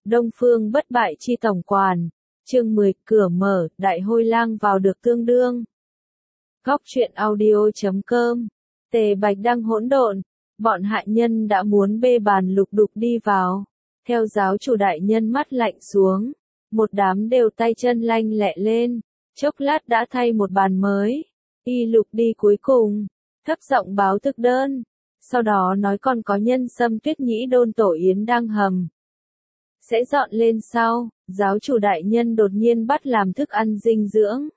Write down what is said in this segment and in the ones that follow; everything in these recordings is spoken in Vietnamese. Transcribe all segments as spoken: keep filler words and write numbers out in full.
Đông Phương Bất Bại chi tổng quản. Chương mười, cửa mở, đại hôi lang vào được tương đương. Góc truyện audio chấm com. Tề Bạch đang hỗn độn, bọn hạ nhân đã muốn bê bàn lục đục đi vào. Theo giáo chủ đại nhân mắt lạnh xuống, một đám đều tay chân lanh lẹ lên, chốc lát đã thay một bàn mới. Y Lục đi cuối cùng, thấp giọng báo thực đơn, sau đó nói còn có nhân sâm Tuyết Nhĩ đôn tổ yến đang hầm. Sẽ dọn lên sau, giáo chủ đại nhân đột nhiên bắt làm thức ăn dinh dưỡng.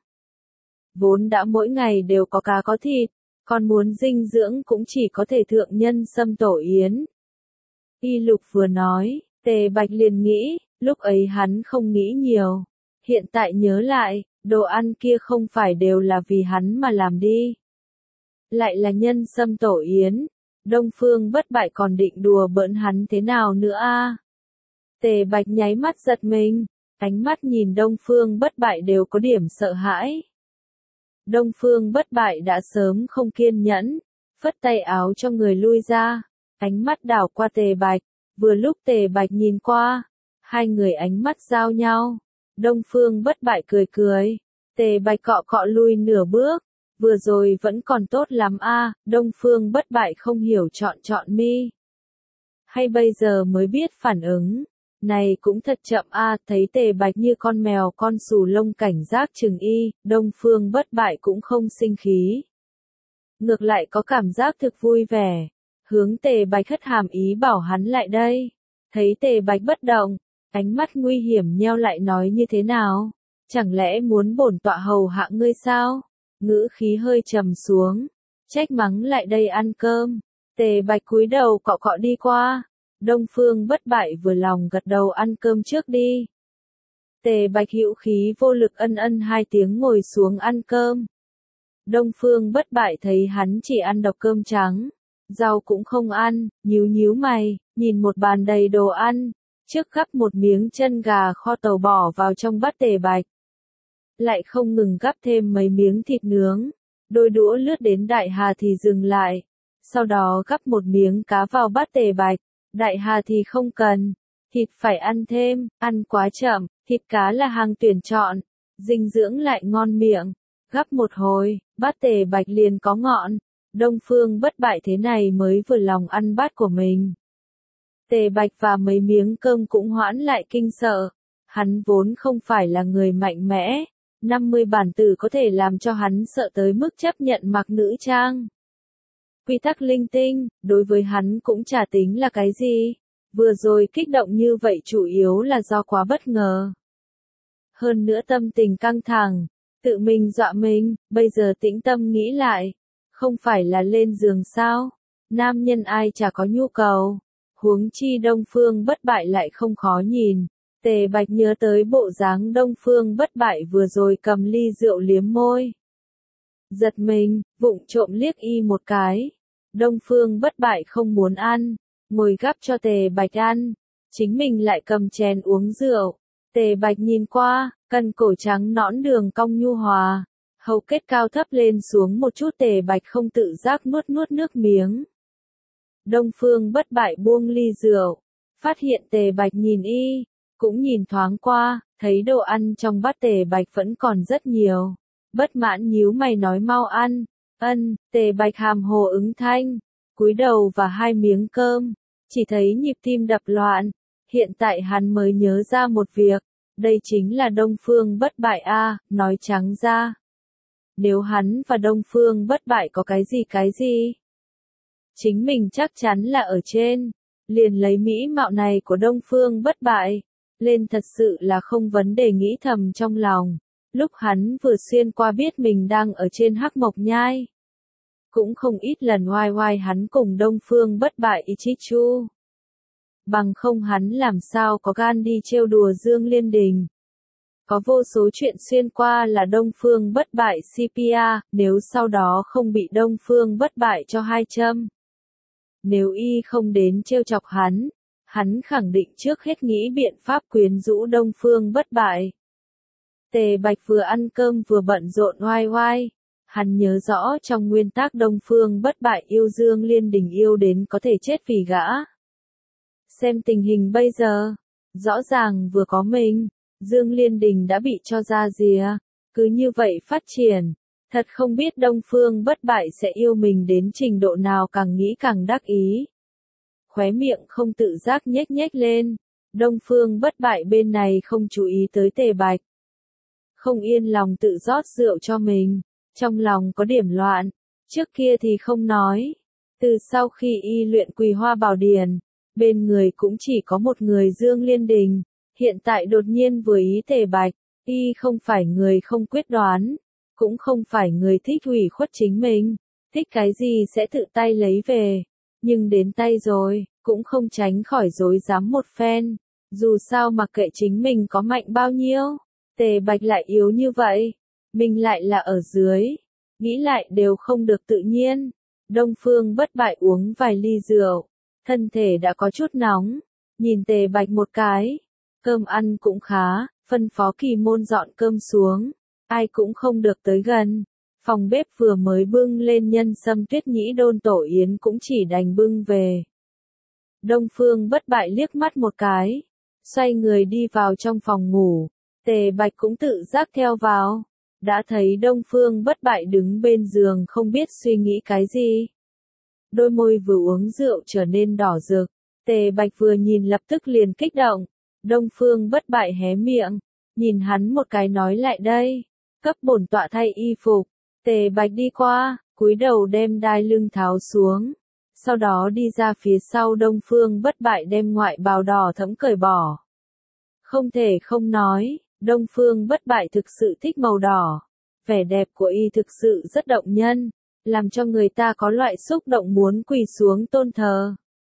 Vốn đã mỗi ngày đều có cá có thịt, còn muốn dinh dưỡng cũng chỉ có thể thượng nhân sâm tổ yến. Y Lục vừa nói, Tề Bạch liền nghĩ, lúc ấy hắn không nghĩ nhiều. Hiện tại nhớ lại, đồ ăn kia không phải đều là vì hắn mà làm đi. Lại là nhân sâm tổ yến, Đông Phương Bất Bại còn định đùa bỡn hắn thế nào nữa a? Tề Bạch nháy mắt giật mình, ánh mắt nhìn Đông Phương Bất Bại đều có điểm sợ hãi. Đông Phương Bất Bại đã sớm không kiên nhẫn, phất tay áo cho người lui ra, ánh mắt đảo qua Tề Bạch, vừa lúc Tề Bạch nhìn qua, hai người ánh mắt giao nhau, Đông Phương Bất Bại cười cười, Tề Bạch cọ cọ lui nửa bước, vừa rồi vẫn còn tốt lắm a, Đông Phương Bất Bại không hiểu chọn chọn mi. Hay bây giờ mới biết phản ứng. Này cũng thật chậm a, thấy Tề Bạch như con mèo con sù lông cảnh giác chừng y, Đông Phương Bất Bại cũng không sinh khí. Ngược lại có cảm giác thực vui vẻ, hướng Tề Bạch hất hàm ý bảo hắn lại đây. Thấy Tề Bạch bất động, ánh mắt nguy hiểm nheo lại nói như thế nào? Chẳng lẽ muốn bổn tọa hầu hạ ngươi sao? Ngữ khí hơi trầm xuống, trách mắng lại đây ăn cơm. Tề Bạch cúi đầu cọ cọ đi qua. Đông Phương Bất Bại vừa lòng gật đầu ăn cơm trước đi. Tề Bạch hữu khí vô lực ân ân hai tiếng ngồi xuống ăn cơm. Đông Phương Bất Bại thấy hắn chỉ ăn độc cơm trắng, rau cũng không ăn, nhíu nhíu mày, nhìn một bàn đầy đồ ăn, trước gắp một miếng chân gà kho tàu bỏ vào trong bát Tề Bạch. Lại không ngừng gắp thêm mấy miếng thịt nướng, đôi đũa lướt đến Đại Hà thì dừng lại, sau đó gắp một miếng cá vào bát Tề Bạch. Đại Hà thì không cần, thịt phải ăn thêm, ăn quá chậm, thịt cá là hàng tuyển chọn, dinh dưỡng lại ngon miệng, gắp một hồi, bát Tề Bạch liền có ngọn, Đông Phương Bất Bại thế này mới vừa lòng ăn bát của mình. Tề Bạch và mấy miếng cơm cũng hoãn lại kinh sợ, hắn vốn không phải là người mạnh mẽ, năm mươi bản tử có thể làm cho hắn sợ tới mức chấp nhận mặc nữ trang. Quy tắc linh tinh, đối với hắn cũng chả tính là cái gì, vừa rồi kích động như vậy chủ yếu là do quá bất ngờ. Hơn nữa tâm tình căng thẳng, tự mình dọa mình, bây giờ tĩnh tâm nghĩ lại, không phải là lên giường sao, nam nhân ai chả có nhu cầu, huống chi Đông Phương Bất Bại lại không khó nhìn. Tề Bạch nhớ tới bộ dáng Đông Phương Bất Bại vừa rồi cầm ly rượu liếm môi. Giật mình, vụng trộm liếc y một cái. Đông Phương Bất Bại không muốn ăn, ngồi gắp cho Tề Bạch ăn, chính mình lại cầm chén uống rượu. Tề Bạch nhìn qua, cân cổ trắng nõn đường cong nhu hòa, hầu kết cao thấp lên xuống một chút, Tề Bạch không tự giác nuốt nuốt nước miếng. Đông Phương Bất Bại buông ly rượu, phát hiện Tề Bạch nhìn y, cũng nhìn thoáng qua, thấy đồ ăn trong bát Tề Bạch vẫn còn rất nhiều. Bất mãn nhíu mày nói mau ăn. Ân, Tề Bạch hàm hồ ứng thanh, cúi đầu và hai miếng cơm, chỉ thấy nhịp tim đập loạn, hiện tại hắn mới nhớ ra một việc, đây chính là Đông Phương Bất Bại a, nói trắng ra. Nếu hắn và Đông Phương Bất Bại có cái gì cái gì, chính mình chắc chắn là ở trên, liền lấy mỹ mạo này của Đông Phương Bất Bại, lên thật sự là không vấn đề nghĩ thầm trong lòng. Lúc hắn vừa xuyên qua biết mình đang ở trên Hắc Mộc Nhai. Cũng không ít lần oai oai hắn cùng Đông Phương Bất Bại Ichichu. Bằng không hắn làm sao có gan đi trêu đùa Dương Liên Đình. Có vô số chuyện xuyên qua là Đông Phương Bất Bại xê pê a, nếu sau đó không bị Đông Phương Bất Bại cho hai châm. Nếu y không đến trêu chọc hắn, hắn khẳng định trước hết nghĩ biện pháp quyến rũ Đông Phương Bất Bại. Tề Bạch vừa ăn cơm vừa bận rộn oai oai, hắn nhớ rõ trong nguyên tắc Đông Phương Bất Bại yêu Dương Liên Đình yêu đến có thể chết vì gã. Xem tình hình bây giờ, Rõ ràng vừa có mình, Dương Liên Đình đã bị cho ra rìa, cứ như vậy phát triển. Thật không biết Đông Phương Bất Bại sẽ yêu mình đến trình độ nào, càng nghĩ càng đắc ý. Khóe miệng không tự giác nhếch nhếch lên, Đông Phương Bất Bại bên này không chú ý tới Tề Bạch. Không yên lòng tự rót rượu cho mình, trong lòng có điểm loạn, trước kia thì không nói. Từ sau khi y luyện Quỳ Hoa Bảo Điển, bên người cũng chỉ có một người Dương Liên Đình, hiện tại đột nhiên vừa ý Tề Bạch, y không phải người không quyết đoán, cũng không phải người thích hủy khuất chính mình, thích cái gì sẽ tự tay lấy về, nhưng đến tay rồi, cũng không tránh khỏi dối dám một phen, dù sao mặc kệ chính mình có mạnh bao nhiêu, Tề Bạch lại yếu như vậy, mình lại là ở dưới, nghĩ lại đều không được tự nhiên. Đông Phương Bất Bại uống vài ly rượu, thân thể đã có chút nóng, nhìn Tề Bạch một cái, cơm ăn cũng khá, phân phó Kỳ Môn dọn cơm xuống, ai cũng không được tới gần. Phòng bếp vừa mới bưng lên nhân sâm tuyết nhĩ đôn tổ yến cũng chỉ đành bưng về. Đông Phương Bất Bại liếc mắt một cái, xoay người đi vào trong phòng ngủ, Tề Bạch cũng tự giác theo vào, đã thấy Đông Phương Bất Bại đứng bên giường không biết suy nghĩ cái gì. Đôi môi vừa uống rượu trở nên đỏ rực, Tề Bạch vừa nhìn lập tức liền kích động, Đông Phương Bất Bại hé miệng, nhìn hắn một cái nói lại đây, cấp bổn tọa thay y phục. Tề Bạch đi qua, cúi đầu đem đai lưng tháo xuống, sau đó đi ra phía sau Đông Phương Bất Bại đem ngoại bào đỏ thẫm cởi bỏ. Không thể không nói, Đông Phương Bất Bại thực sự thích màu đỏ, vẻ đẹp của y thực sự rất động nhân, làm cho người ta có loại xúc động muốn quỳ xuống tôn thờ.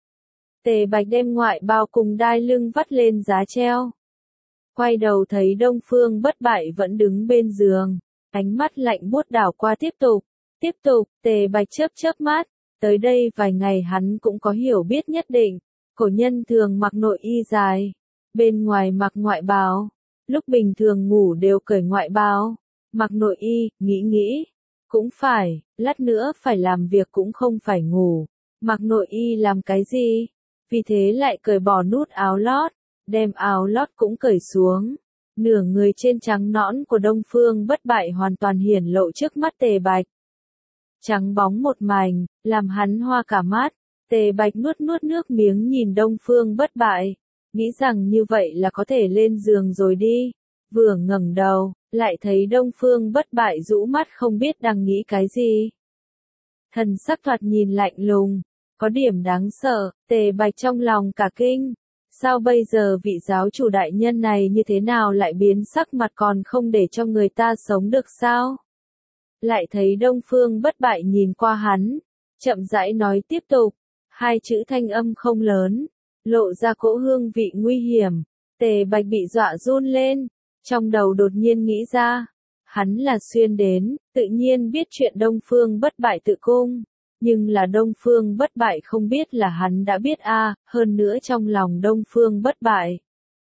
Tề Bạch đem ngoại bào cùng đai lưng vắt lên giá treo. Quay đầu thấy Đông Phương Bất Bại vẫn đứng bên giường, ánh mắt lạnh buốt đảo qua tiếp tục, tiếp tục, Tề Bạch chớp chớp mắt, tới đây vài ngày hắn cũng có hiểu biết nhất định, cổ nhân thường mặc nội y dài, bên ngoài mặc ngoại bào, lúc bình thường ngủ đều cởi ngoại bào, mặc nội y, nghĩ nghĩ, cũng phải, lát nữa phải làm việc cũng không phải ngủ, mặc nội y làm cái gì, vì thế lại cởi bỏ nút áo lót, đem áo lót cũng cởi xuống. Nửa người trên trắng nõn của Đông Phương Bất Bại hoàn toàn hiển lộ trước mắt Tề Bạch. Trắng bóng một mảnh, làm hắn hoa cả mắt, Tề Bạch nuốt nuốt nước miếng nhìn Đông Phương Bất Bại, nghĩ rằng như vậy là có thể lên giường rồi đi. Vừa ngẩng đầu, lại thấy Đông Phương Bất Bại rũ mắt không biết đang nghĩ cái gì. Thần sắc thoạt nhìn lạnh lùng, có điểm đáng sợ, Tề Bạch trong lòng cả kinh. Sao bây giờ vị giáo chủ đại nhân này như thế nào lại biến sắc mặt còn không để cho người ta sống được sao? Lại thấy Đông Phương Bất Bại nhìn qua hắn, chậm rãi nói tiếp tục, hai chữ thanh âm không lớn, lộ ra cỗ hương vị nguy hiểm, Tề Bạch bị dọa run lên, trong đầu đột nhiên nghĩ ra, hắn là xuyên đến, tự nhiên biết chuyện Đông Phương Bất Bại tự cung. Nhưng là Đông Phương Bất Bại không biết là hắn đã biết a, à, hơn nữa trong lòng Đông Phương Bất Bại.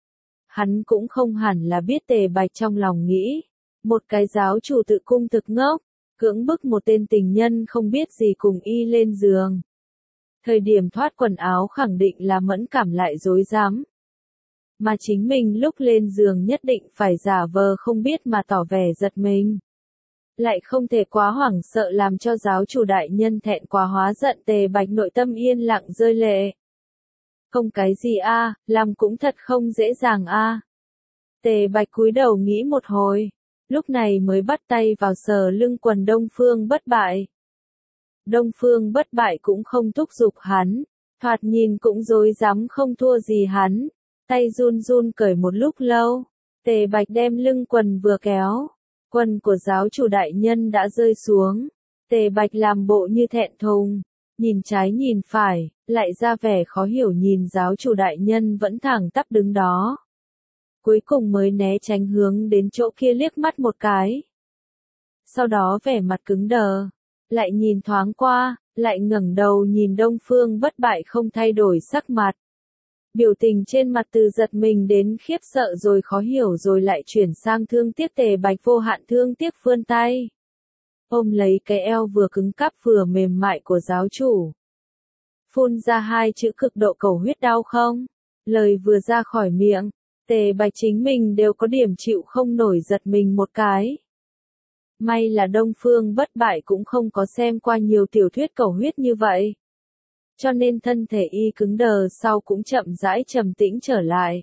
Hắn cũng không hẳn là biết Tề Bạch trong lòng nghĩ. Một cái giáo chủ tự cung thực ngốc, cưỡng bức một tên tình nhân không biết gì cùng y lên giường. Thời điểm thoát quần áo khẳng định là mẫn cảm lại dối dám. Mà chính mình lúc lên giường nhất định phải giả vờ không biết mà tỏ vẻ giật mình. Lại không thể quá hoảng sợ làm cho giáo chủ đại nhân thẹn quá hóa giận. Tề Bạch nội tâm yên lặng rơi lệ. Không cái gì a, à, làm cũng thật không dễ dàng a. À. Tề Bạch cúi đầu nghĩ một hồi, lúc này mới bắt tay vào sờ lưng quần Đông Phương Bất Bại. Đông Phương Bất Bại cũng không thúc giục hắn, thoạt nhìn cũng dối dám không thua gì hắn, tay run run cởi một lúc lâu, Tề Bạch đem lưng quần vừa kéo. Quần của giáo chủ đại nhân đã rơi xuống, Tề Bạch làm bộ như thẹn thùng, nhìn trái nhìn phải, lại ra vẻ khó hiểu nhìn giáo chủ đại nhân vẫn thẳng tắp đứng đó. Cuối cùng mới né tránh hướng đến chỗ kia liếc mắt một cái. Sau đó vẻ mặt cứng đờ, lại nhìn thoáng qua, lại ngẩng đầu nhìn Đông Phương Bất Bại không thay đổi sắc mặt. Biểu tình trên mặt từ giật mình đến khiếp sợ rồi khó hiểu rồi lại chuyển sang thương tiếc. Tề Bạch vô hạn thương tiếc vươn tay, ôm lấy cái eo vừa cứng cáp vừa mềm mại của giáo chủ. Phun ra hai chữ cực độ cầu huyết, đau không? Lời vừa ra khỏi miệng, Tề Bạch chính mình đều có điểm chịu không nổi giật mình một cái. May là Đông Phương Bất Bại cũng không có xem qua nhiều tiểu thuyết cầu huyết như vậy. Cho nên thân thể y cứng đờ sau cũng chậm rãi trầm tĩnh trở lại.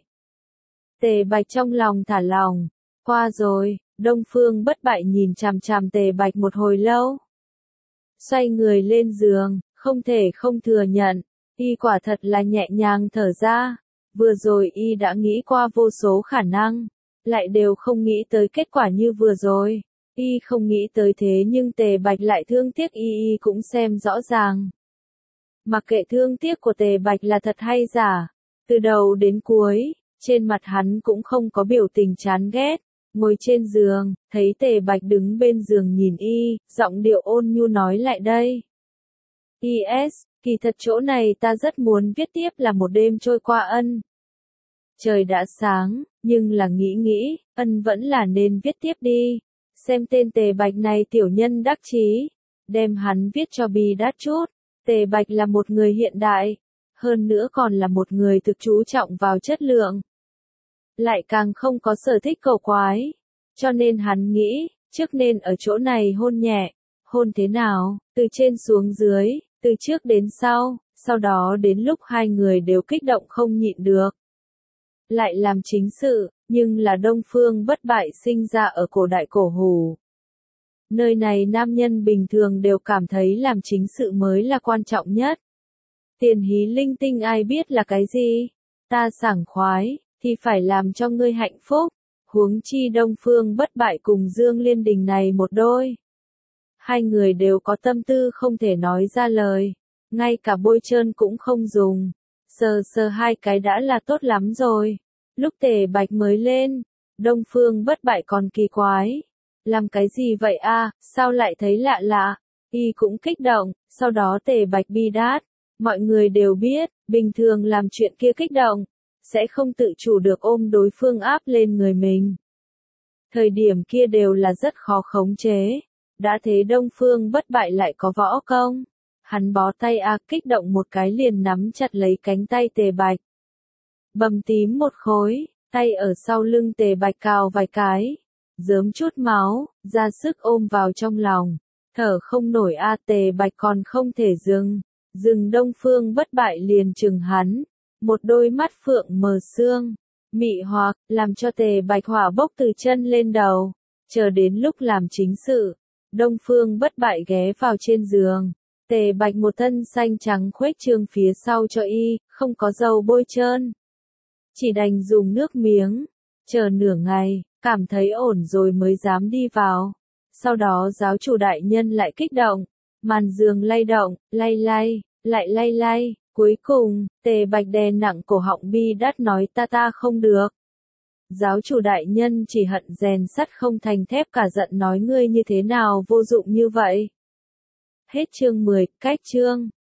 Tề Bạch trong lòng thả lòng, qua rồi, Đông Phương Bất Bại nhìn chằm chằm Tề Bạch một hồi lâu. Xoay người lên giường, không thể không thừa nhận, y quả thật là nhẹ nhàng thở ra. Vừa rồi y đã nghĩ qua vô số khả năng, lại đều không nghĩ tới kết quả như vừa rồi. Y không nghĩ tới thế nhưng Tề Bạch lại thương tiếc y y cũng xem rõ ràng. Mặc kệ thương tiếc của Tề Bạch là thật hay giả, từ đầu đến cuối, trên mặt hắn cũng không có biểu tình chán ghét. Ngồi trên giường, thấy Tề Bạch đứng bên giường nhìn y, giọng điệu ôn nhu nói lại đây. Is, kỳ thật chỗ này ta rất muốn viết tiếp là một đêm trôi qua ân. Trời đã sáng, nhưng là nghĩ nghĩ, ân vẫn là nên viết tiếp đi. Xem tên Tề Bạch này tiểu nhân đắc chí, đem hắn viết cho bi đát chút. Tề Bạch là một người hiện đại, hơn nữa còn là một người thực chú trọng vào chất lượng. Lại càng không có sở thích cầu quái, cho nên hắn nghĩ, trước nên ở chỗ này hôn nhẹ, hôn thế nào, từ trên xuống dưới, từ trước đến sau, sau đó đến lúc hai người đều kích động không nhịn được. Lại làm chính sự, nhưng là Đông Phương Bất Bại sinh ra ở cổ đại cổ hủ. Nơi này nam nhân bình thường đều cảm thấy làm chính sự mới là quan trọng nhất. Tiền hí linh tinh ai biết là cái gì, ta sảng khoái, thì phải làm cho ngươi hạnh phúc, huống chi Đông Phương Bất Bại cùng Dương Liên Đình này một đôi. Hai người đều có tâm tư không thể nói ra lời, ngay cả bôi trơn cũng không dùng, sờ sờ hai cái đã là tốt lắm rồi. Lúc Tề Bạch mới lên, Đông Phương Bất Bại còn kỳ quái. Làm cái gì vậy a? Sao lại thấy lạ lạ? Y cũng kích động, sau đó Tề Bạch bi đát. Mọi người đều biết, bình thường làm chuyện kia kích động, sẽ không tự chủ được ôm đối phương áp lên người mình. Thời điểm kia đều là rất khó khống chế. Đã thế Đông Phương Bất Bại lại có võ công. Hắn bó tay a, kích động một cái liền nắm chặt lấy cánh tay Tề Bạch. Bầm tím một khối, tay ở sau lưng Tề Bạch cào vài cái. Dớm chút máu, ra sức ôm vào trong lòng. Thở không nổi a, Tề Bạch còn không thể dừng. Dừng Đông Phương Bất Bại liền chừng hắn. Một đôi mắt phượng mờ sương, mị hoặc, làm cho Tề Bạch hỏa bốc từ chân lên đầu. Chờ đến lúc làm chính sự, Đông Phương Bất Bại ghé vào trên giường. Tề Bạch một thân xanh trắng khuếch trương phía sau cho y, không có dầu bôi trơn. Chỉ đành dùng nước miếng, chờ nửa ngày, cảm thấy ổn rồi mới dám đi vào. Sau đó giáo chủ đại nhân lại kích động, màn giường lay động, lay lay, lại lay lay. Cuối cùng, Tề Bạch đè nặng cổ họng bi đát nói ta ta không được. Giáo chủ đại nhân chỉ hận rèn sắt không thành thép cả giận nói ngươi như thế nào vô dụng như vậy. Hết chương mười, cách chương.